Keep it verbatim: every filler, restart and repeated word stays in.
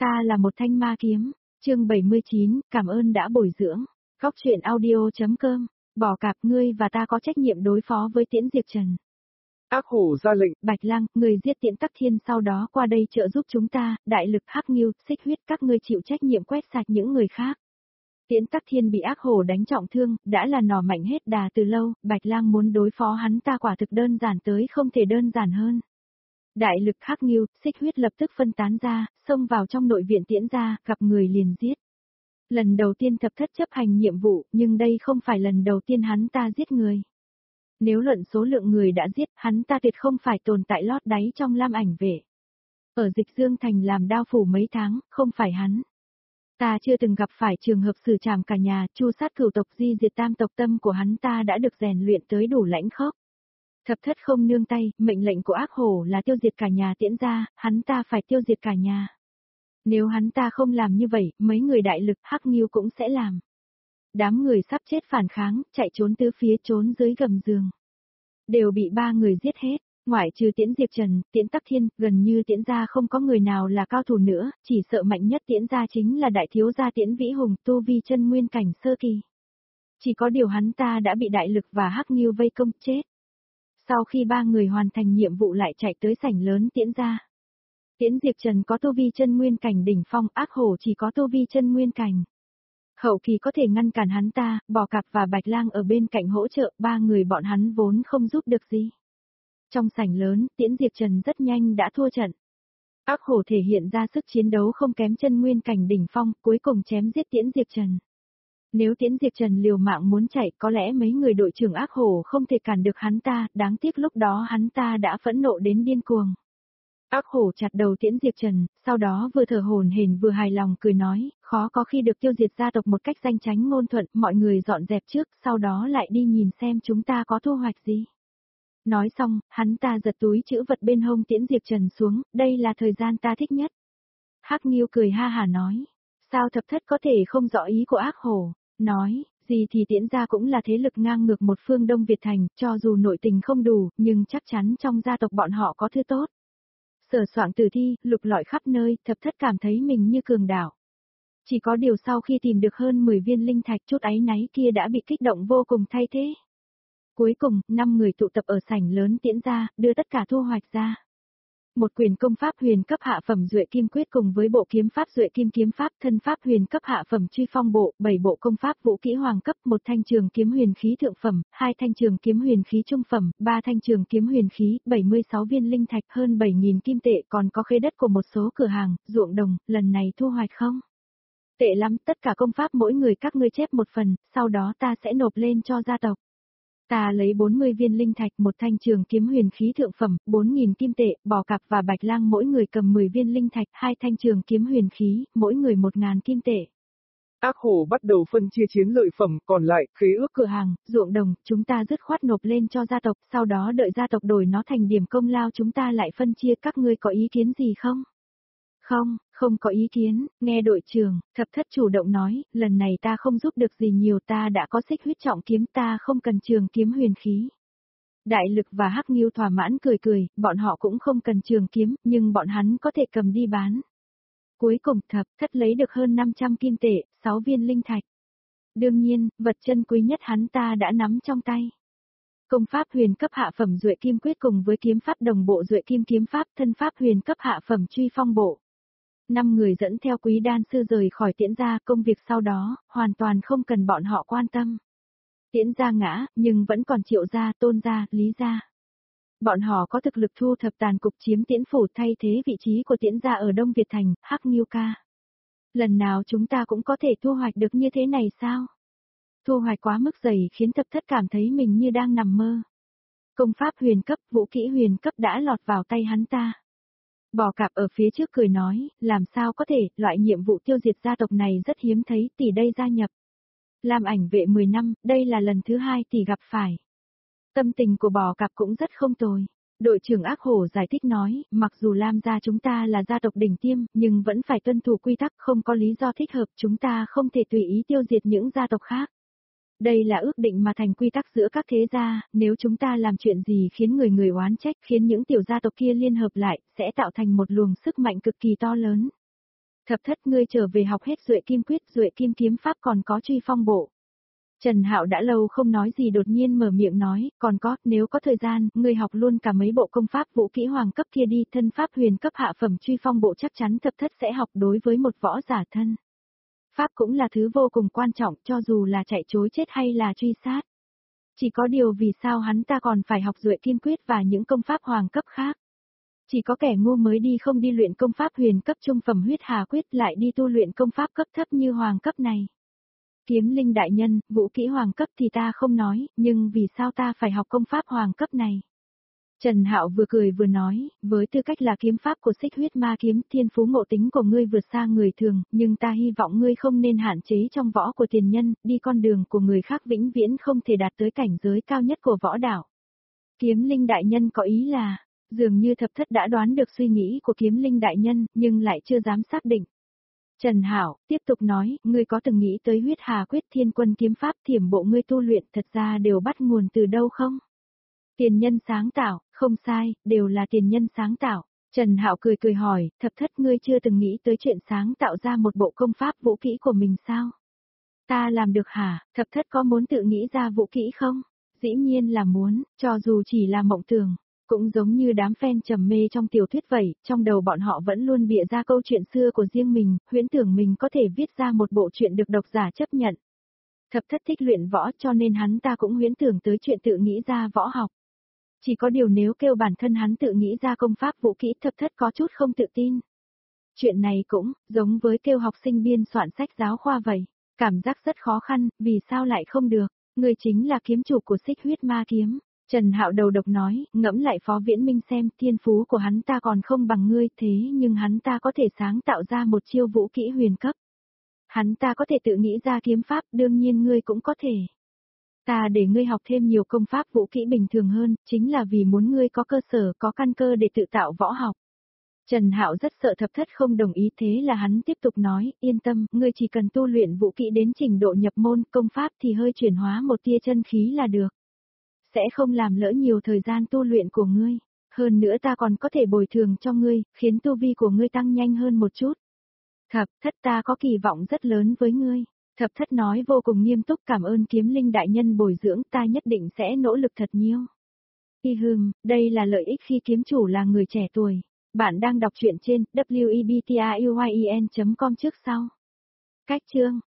Ta là một thanh ma kiếm. Chương bảy mươi chín, cảm ơn đã bồi dưỡng. Góc truyện audio.com. Bỏ cạp, ngươi và ta có trách nhiệm đối phó với Tiễn Diệp Trần. Ác hổ ra lệnh. Bạch Lang, người giết Tiễn Tắc Thiên sau đó qua đây trợ giúp chúng ta, đại lực Hắc Ngưu, Xích Huyết, các ngươi chịu trách nhiệm quét sạch những người khác. Tiễn Tắc Thiên bị ác hổ đánh trọng thương, đã là nỏ mạnh hết đà từ lâu, Bạch Lang muốn đối phó hắn ta quả thực đơn giản tới không thể đơn giản hơn. Đại lực Hắc Ngưu, Xích Huyết lập tức phân tán ra, xông vào trong nội viện Tiễn gia, gặp người liền giết. Lần đầu tiên thập thất chấp hành nhiệm vụ, nhưng đây không phải lần đầu tiên hắn ta giết người. Nếu luận số lượng người đã giết, hắn ta tuyệt không phải tồn tại lót đáy trong Lam Ảnh Vệ. Ở Dịch Dương Thành làm đao phủ mấy tháng, không phải hắn. Ta chưa từng gặp phải trường hợp xử trảm cả nhà, chu sát cửu tộc di diệt tam tộc, tâm của hắn ta đã được rèn luyện tới đủ lãnh khốc. Thập thất không nương tay, mệnh lệnh của ác hổ là tiêu diệt cả nhà Tiễn gia, hắn ta phải tiêu diệt cả nhà. Nếu hắn ta không làm như vậy, mấy người đại lực Hắc Ngưu cũng sẽ làm. Đám người sắp chết phản kháng, chạy trốn tứ phía, trốn dưới gầm giường. Đều bị ba người giết hết, ngoại trừ Tiễn Diệp Trần, Tiễn Tắc Thiên, gần như Tiễn gia không có người nào là cao thủ nữa, chỉ sợ mạnh nhất Tiễn gia chính là đại thiếu gia Tiễn Vĩ Hùng, tu vi chân nguyên cảnh sơ kỳ. Chỉ có điều hắn ta đã bị đại lực và Hắc Ngưu vây công chết. Sau khi ba người hoàn thành nhiệm vụ lại chạy tới sảnh lớn Tiễn gia. Tiễn Diệp Trần có tu vi chân nguyên cảnh đỉnh phong, ác hổ chỉ có tu vi chân nguyên cảnh. Hậu kỳ có thể ngăn cản hắn ta, Bò Cạp và Bạch Lang ở bên cạnh hỗ trợ, ba người bọn hắn vốn không giúp được gì. Trong sảnh lớn, Tiễn Diệp Trần rất nhanh đã thua trận. Ác hổ thể hiện ra sức chiến đấu không kém chân nguyên cảnh đỉnh phong, cuối cùng chém giết Tiễn Diệp Trần. Nếu Tiễn Diệp Trần liều mạng muốn chạy, có lẽ mấy người đội trưởng ác hổ không thể cản được hắn ta, đáng tiếc lúc đó hắn ta đã phẫn nộ đến điên cuồng. Ác hổ chặt đầu Tiễn Diệp Trần, sau đó vừa thở hổn hển vừa hài lòng cười nói, khó có khi được tiêu diệt gia tộc một cách danh chánh ngôn thuận, mọi người dọn dẹp trước, sau đó lại đi nhìn xem chúng ta có thu hoạch gì. Nói xong, hắn ta giật túi trữ vật bên hông Tiễn Diệp Trần xuống, đây là thời gian ta thích nhất. Hắc Ngưu cười ha hả nói, sao thập thất có thể không rõ ý của ác hổ, nói, gì thì Tiễn gia cũng là thế lực ngang ngược một phương Đông Việt Thành, cho dù nội tình không đủ, nhưng chắc chắn trong gia tộc bọn họ có thứ tốt. Sở soạn tử thi, lục lọi khắp nơi, thập thất cảm thấy mình như cường đảo. Chỉ có điều sau khi tìm được hơn mười viên linh thạch, chút áy náy kia đã bị kích động vô cùng thay thế. Cuối cùng, năm người tụ tập ở sảnh lớn Tiễn gia, đưa tất cả thu hoạch ra. Một quyền công pháp huyền cấp hạ phẩm Duệ Kim Quyết cùng với bộ kiếm pháp Duệ Kim Kiếm Pháp, thân pháp huyền cấp hạ phẩm Truy Phong Bộ, bảy bộ công pháp vũ kỹ hoàng cấp, một thanh trường kiếm huyền khí thượng phẩm, hai thanh trường kiếm huyền khí trung phẩm, ba thanh trường kiếm huyền khí, bảy mươi sáu viên linh thạch, hơn bảy nghìn kim tệ, còn có khế đất của một số cửa hàng, ruộng đồng, lần này thu hoạch không? Tệ lắm, tất cả công pháp mỗi người các ngươi chép một phần, sau đó ta sẽ nộp lên cho gia tộc. Ta lấy bốn mươi viên linh thạch, một thanh trường kiếm huyền khí thượng phẩm, bốn nghìn kim tệ, Bò Cạp và Bạch Lang mỗi người cầm mười viên linh thạch, hai thanh trường kiếm huyền khí, mỗi người một nghìn kim tệ. Ác hổ bắt đầu phân chia chiến lợi phẩm, còn lại, khế ước cửa hàng, ruộng đồng, chúng ta dứt khoát nộp lên cho gia tộc, sau đó đợi gia tộc đổi nó thành điểm công lao chúng ta lại phân chia, các ngươi có ý kiến gì không? Không, không có ý kiến, nghe đội trưởng, thập thất chủ động nói, lần này ta không giúp được gì nhiều, ta đã có xích huyết trọng kiếm, ta không cần trường kiếm huyền khí. Đại lực và Hắc Ngưu thỏa mãn cười cười, bọn họ cũng không cần trường kiếm, nhưng bọn hắn có thể cầm đi bán. Cuối cùng thập thất lấy được hơn năm trăm kim tệ, sáu viên linh thạch. Đương nhiên, vật chân quý nhất hắn ta đã nắm trong tay. Công pháp huyền cấp hạ phẩm Duệ Kim Quyết cùng với kiếm pháp đồng bộ Duệ Kim Kiếm Pháp, thân pháp huyền cấp hạ phẩm Truy Phong Bộ. Năm người dẫn theo Quý đan sư rời khỏi Tiễn gia, công việc sau đó, hoàn toàn không cần bọn họ quan tâm. Tiễn gia ngã, nhưng vẫn còn Triệu gia, Tôn gia, Lý gia. Bọn họ có thực lực thu thập tàn cục chiếm Tiễn phủ, thay thế vị trí của Tiễn gia ở Đông Việt Thành, Hắc Ngưu ca. Lần nào chúng ta cũng có thể thu hoạch được như thế này sao? Thu hoạch quá mức dày khiến thập thất cảm thấy mình như đang nằm mơ. Công pháp huyền cấp, vũ kỹ huyền cấp đã lọt vào tay hắn ta. Bò Cạp ở phía trước cười nói, làm sao có thể, loại nhiệm vụ tiêu diệt gia tộc này rất hiếm thấy, tỷ đây gia nhập. Làm ảnh vệ mười năm, đây là lần thứ hai tỷ gặp phải. Tâm tình của Bò Cạp cũng rất không tồi. Đội trưởng ác hổ giải thích nói, mặc dù Lam gia chúng ta là gia tộc đỉnh tiêm, nhưng vẫn phải tuân thủ quy tắc, không có lý do thích hợp, chúng ta không thể tùy ý tiêu diệt những gia tộc khác. Đây là ước định mà thành quy tắc giữa các thế gia, nếu chúng ta làm chuyện gì khiến người người oán trách, khiến những tiểu gia tộc kia liên hợp lại, sẽ tạo thành một luồng sức mạnh cực kỳ to lớn. Thập thất ngươi trở về học hết Duệ Kim Quyết, Duệ Kim Kiếm Pháp còn có Truy Phong Bộ. Trần Hạo đã lâu không nói gì đột nhiên mở miệng nói, còn có, nếu có thời gian, ngươi học luôn cả mấy bộ công pháp vũ kỹ hoàng cấp kia đi, thân pháp huyền cấp hạ phẩm Truy Phong Bộ chắc chắn thập thất sẽ học đối với một võ giả thân. Pháp cũng là thứ vô cùng quan trọng cho dù là chạy trối chết hay là truy sát. Chỉ có điều vì sao hắn ta còn phải học Duệ Kim Quyết và những công pháp hoàng cấp khác. Chỉ có kẻ ngu mới đi không đi luyện công pháp huyền cấp trung phẩm Huyết Hà Quyết lại đi tu luyện công pháp cấp thấp như hoàng cấp này. Kiếm Linh đại nhân, vũ kỹ hoàng cấp thì ta không nói, nhưng vì sao ta phải học công pháp hoàng cấp này? Trần Hạo vừa cười vừa nói, với tư cách là kiếm pháp của Xích Huyết Ma Kiếm, thiên phú ngộ tính của ngươi vượt xa người thường, nhưng ta hy vọng ngươi không nên hạn chế trong võ của tiền nhân, đi con đường của người khác vĩnh viễn không thể đạt tới cảnh giới cao nhất của võ đạo. Kiếm Linh đại nhân có ý là, dường như thập thất đã đoán được suy nghĩ của Kiếm Linh đại nhân, nhưng lại chưa dám xác định. Trần Hạo tiếp tục nói, ngươi có từng nghĩ tới Huyết Hà Quyết, Thiên Quân kiếm pháp, Thiểm Bộ ngươi tu luyện thật ra đều bắt nguồn từ đâu không? Tiền nhân sáng tạo, không sai, đều là tiền nhân sáng tạo. Trần Hạo cười cười hỏi, thập thất ngươi chưa từng nghĩ tới chuyện sáng tạo ra một bộ công pháp vũ kỹ của mình sao? Ta làm được hả? Thập thất có muốn tự nghĩ ra vũ kỹ không? Dĩ nhiên là muốn, cho dù chỉ là mộng tưởng. Cũng giống như đám fan trầm mê trong tiểu thuyết vậy, trong đầu bọn họ vẫn luôn bịa ra câu chuyện xưa của riêng mình, huyễn tưởng mình có thể viết ra một bộ truyện được độc giả chấp nhận. Thập thất thích luyện võ cho nên hắn ta cũng huyễn tưởng tới chuyện tự nghĩ ra võ học. Chỉ có điều nếu kêu bản thân hắn tự nghĩ ra công pháp vũ kỹ thập thất có chút không tự tin. Chuyện này cũng, giống với kêu học sinh biên soạn sách giáo khoa vậy, cảm giác rất khó khăn, vì sao lại không được, người chính là kiếm chủ của Xích Huyết Ma Kiếm. Trần Hạo đầu độc nói, ngẫm lại Phó Viễn Minh xem, thiên phú của hắn ta còn không bằng ngươi, thế nhưng hắn ta có thể sáng tạo ra một chiêu vũ kỹ huyền cấp. Hắn ta có thể tự nghĩ ra kiếm pháp, đương nhiên ngươi cũng có thể. Ta để ngươi học thêm nhiều công pháp vũ kỹ bình thường hơn, chính là vì muốn ngươi có cơ sở, có căn cơ để tự tạo võ học. Trần Hạo rất sợ thập thất không đồng ý, thế là hắn tiếp tục nói, yên tâm, ngươi chỉ cần tu luyện vũ kỹ đến trình độ nhập môn, công pháp thì hơi chuyển hóa một tia chân khí là được. Sẽ không làm lỡ nhiều thời gian tu luyện của ngươi. Hơn nữa ta còn có thể bồi thường cho ngươi, khiến tu vi của ngươi tăng nhanh hơn một chút. Thập thất ta có kỳ vọng rất lớn với ngươi. Thập thất nói vô cùng nghiêm túc, cảm ơn Kiếm Linh đại nhân bồi dưỡng, ta nhất định sẽ nỗ lực thật nhiều. Y hừm, đây là lợi ích khi kiếm chủ là người trẻ tuổi. Bạn đang đọc truyện trên w e b t a u y e n chấm com trước sau. Cách chương